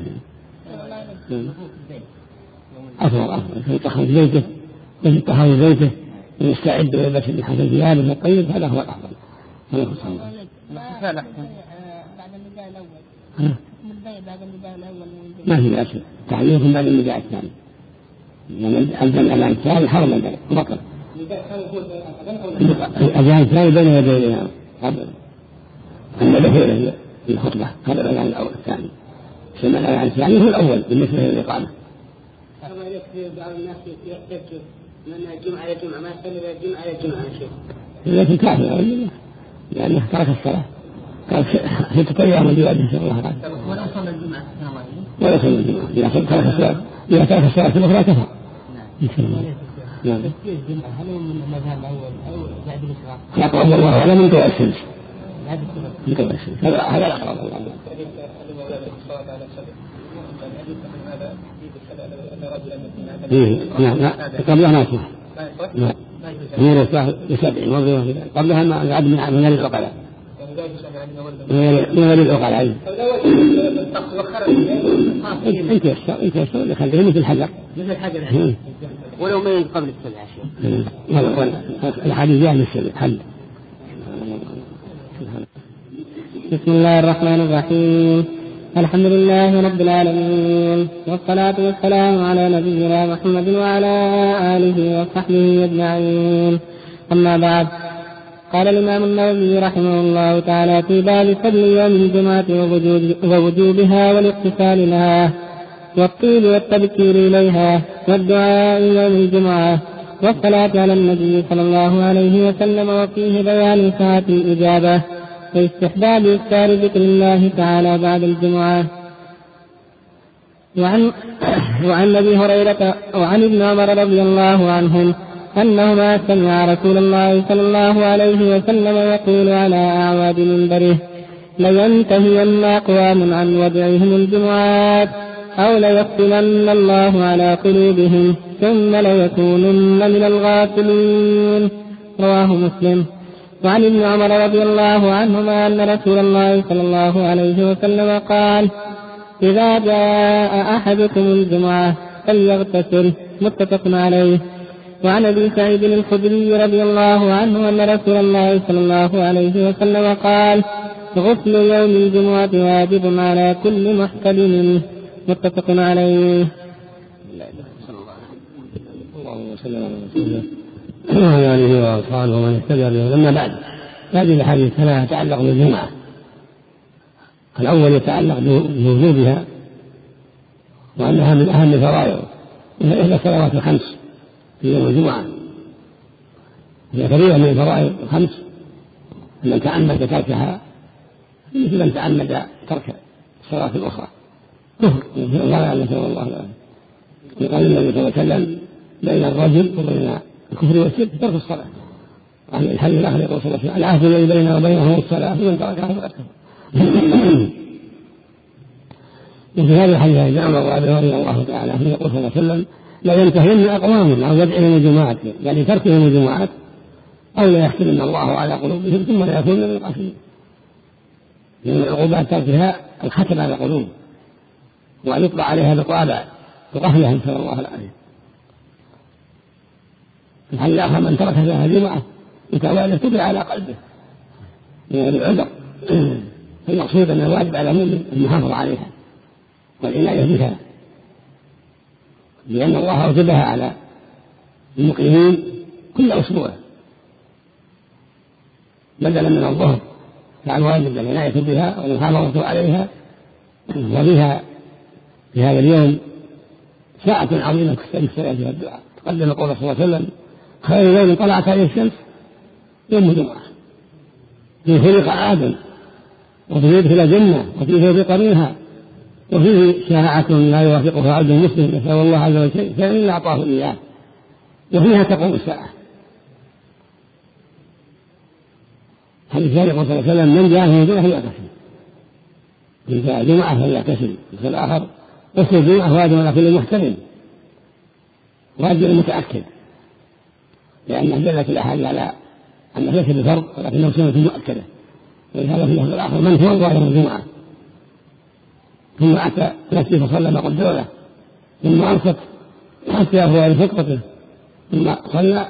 أفضل أفضل يطهر بيته ويطهر بيته ويستعد ويلبس من حسن ثيابه الطيب، هذا هو الأفضل. هذا هو الصحيح. بعد النداء الأول بعد النداء الأول ما في بأس تعليقكم بعد النداء الثاني، يعني الجمع الأذان الثاني حرم ذلك مطلق. الأذان الثاني بين يدي الإمام قبل النداء في الخطبة، هذا الأذان الأول الثاني. سمع الأذان الثاني هو الأول بالنسبة للإقامة. كما يكفي بعض الناس يحتج من الجمعة إلى الجمعة ما يصلي إلى الجمعة إلى الجمعة شيء. لكن كافر لأنه ترك الصلاة قال ستة أيام الجواد إن شاء الله تعالى. ولا صلى الجمعة ولا صلى الجمعة إذا ترك الصلاة إذا ترك الصلاة الأخرى كفر. نعم. الجمعة هل هو من المذهب الأول أو بعد الإشراق؟ يقرأ الله على من قوى الشمس. بعد الشمس. من قوى الشمس هذا هذا أقرب الله. نعم لا قبلها ما يصح. لا هي بسبع قبلها ما يعد من غير العقلاء من غير العقلاء. انت يسر انت يسر اللي خليه مثل الحجر مثل الحجر ولو ما قبل السبع اشياء. الحديث يعني السبع حل. بسم الله الرحمن الرحيم. الحمد لله رب العالمين والصلاة والسلام على نبينا محمد وعلى آله وصحبه أجمعين. أما بعد، قال الإمام النووي رحمه الله تعالى في باب فضل يوم الجمعة ووجوبها والاغتسال لها والطيب والتبكير إليها والدعاء يوم الجمعة والصلاة على النبي صلى الله عليه وسلم، وفيه بيان ساعة الإجابة واستحباب إكثار ذكر الله تعالى بعد الجمعة. وعن وعن أبي هريرة وعن ابن عمر رضي الله عنهم أنهما سمع رسول الله صلى الله عليه وسلم يقول على أعواد منبره: لينتهين أقوام عن ودعهم الجمعات أو ليختمن الله على قلوبهم ثم ليكونن من الغافلين. رواه مسلم. وعن ابن عمر رضي الله عنهما أن رسول الله صلى الله عليه وسلم قال: إذا جاء أحدكم الجمعة فليغتسل. متفق عليه. وعن أبي سعيد الخدري رضي الله عنه أن رسول الله صلى الله عليه وسلم قال: غسل يوم الجمعة واجب على كل محتلم. متفق عليه. اللهم صل على رسول الله وعلى آله وأصحابه ومن اهتدى بهداه. أما بعد، هذه الأحاديث ثلاثة تتعلق بالجمعة. الأول يتعلق بوجوبها وأنها من أهم الفرائض، وهي إحدى الصلوات الخمس في يوم الجمعة، هي فريضة من الفرائض الخمس، من تعمد تركها مثل من تعمد ترك الصلاة الأخرى كفر. قال نسأل الله العافية. قال النبي صلى الله عليه وسلم: بين الرجل وبين الكفر والشرك ترك الصلاة. عن الحديث الآخر يقول صلى الله عليه وسلم: العهد الذي بيننا وبينهم الصلاة فمن تركها فقد كفر. وفي هذا الحديث عن عمر وأبي هريرة رضي الله تعالى عنه يقول صلى الله عليه وسلم: لا ينتهين أقوام عن ودعهم الجمعات، يعني تركهم الجمعات، أو لا يختمن الله على قلوبهم ثم لا يكون من الغافلين. من العقوبات تركها الختم على القلوب وأن يطبع عليها بطابع بقفلها نسأل الله العافية. الحل الآخر: من ترك فيها الجمعة متوالية طبع على قلبه من العذر. فالمقصود أن الواجب على المؤمن المحافظة عليها والعناية بها، لأن الله أوجبها على المقيمين كل أسبوع بدلا من الظهر، فالواجب العناية بها والمحافظة عليها. وبها في هذا اليوم ساعة عظيمة تستجيب فيها الدعاء. تقدم قول صلى الله عليه وسلم: خير يوم طلعت عليه الشمس يوم الجمعة، فيه خلق آدم وفيه يدخل الجنة وفيه بقرينها وفيه شفاعة لا يوافقها عبد مسلم يسأل الله عز وجل فإن أعطاه إياه، وفيها تقوم الساعة. حديث ثاني يقول صلى الله عليه وسلم: من جاء في الجمعة فليغتسل. من جاء الجمعة فليغتسل. في الآخر: غسل الجمعة واجب على كل محترم، واجب المتأكد، لأن دلت الأحاديث على أنه ليس بفرض ولكنه سنة مؤكدة. ولهذا في اللفظ الآخر: من توضأ يوم الجمعة ثم أتى نفسه فصلى ما قدر له ثم أنصت حتى يهوى لفقرته ثم صلى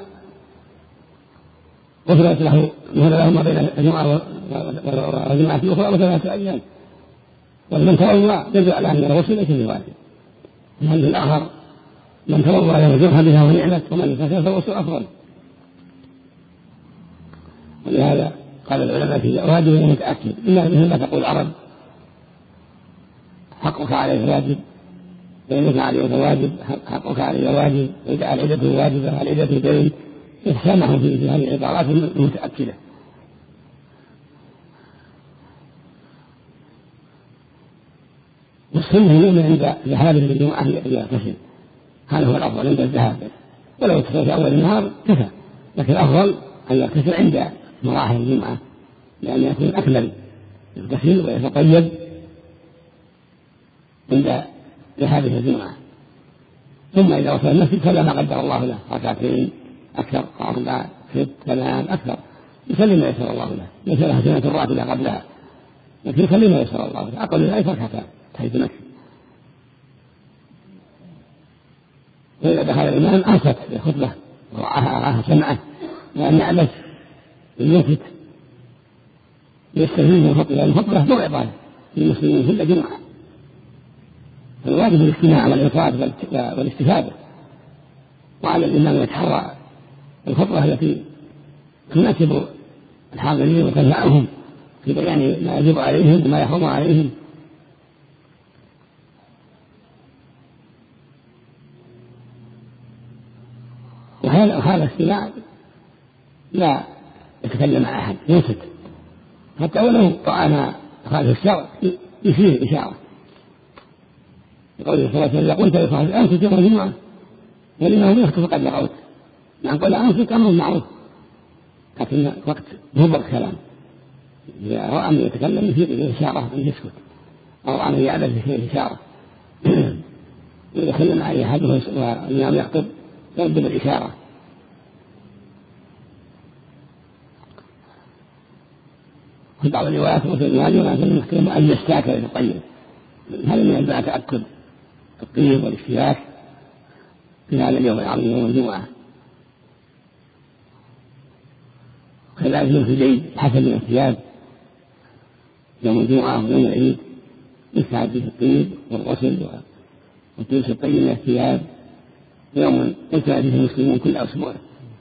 غفرت له مهل له ما بين الجمعة والجمعة الأخرى وثلاثة أيام. ومن توضأ يدل على أن الغسل ليس بواجب. الحديث الآخر: من توضأ يوم الجمعة بها ونعمت ومن اغتسل فالغسل أفضل. ولهذا قال العلماء في واجب المتأكد، إما مثل ما تقول العرب: حقك عليه واجب، بينك عليه واجب، حقك عليه واجب، إذا العدة واجبة العدة دين. يحسنه في هذه العبارات المتأكدة. والسنة المؤمن عند ذهابه للجمعة يغتسل، هذا هو الأفضل عند الذهاب، ولو اغتسل في أول النهار كفى، لكن الأفضل أن يغتسل عند مراحل الجمعة لأن يكون أكمل، يغتسل ويتطيب عند لحادث الجمعة. ثم إذا وصل المسجد صلى ما قدر الله له، ركعتين أكثر، أربع، ست، ثمان، أكثر، يسلم ما يسر الله له، ليس لها سنة الراتبة قبلها، لكن يسلم ما يسر الله له، أقل ذلك ركعتان تحية المسجد. فإذا دخل الإمام أنصت للخطبة ورعاها سمعه، وأن يعبث بالمسجد يستفيد من الخطبة، لأن الخطبة موعظة للمسلمين كل جمعة، فالواجب الاستماع والإنصات والاستفادة، وعلى الإمام يتحرى الخطبة التي تناسب الحاضرين وتنفعهم في بيان ما يجب عليهم وما يحرم عليهم. وهذا الاستماع لا يتكلم مع أحد، ينصت، حتى ولو طعن خالف الشرع يشير إشارة، يقول صلى الله عليه وسلم: إذا قلت لصاحب أنصت يوم الجمعة والإمام يخطب فقد لغوت. نعم، قل أنصت أمر معروف، لكن وقت ضبط الكلام إذا رأى أن يتكلم يشير إشارة أن يسكت، أو أن يعبث يشير إشارة. يتكلم عليه أحد والإمام يخطب يرد بالإشارة. في بعض الروايات وفي الماجد ولكن المحكم أن يستاك للطيب، هذا من أجل تأكد الطيب والاستياك في هذا اليوم العظيم يوم الجمعة. وكذلك يوم في العيد حسب من الثياب، يوم الجمعة ويوم العيد يستعد فيه الطيب والغسل واللبس الطيب من الثياب، يوم يجتمع فيه المسلمون كل أسبوع.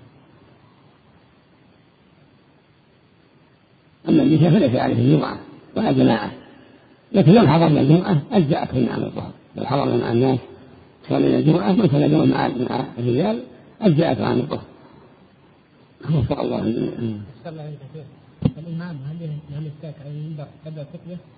أما النساء فليس عليه الجمعة ولا جماعة، لكن لو حضرنا الجمعة أجزأتهن عن الظهر. لو حضرنا مع الناس صلينا الجمعة مثلا اليوم مع الرجال أجزأت عن الظهر. وفق الله الجميع. الإمام هل يستاك على المنبر قبل الخطبة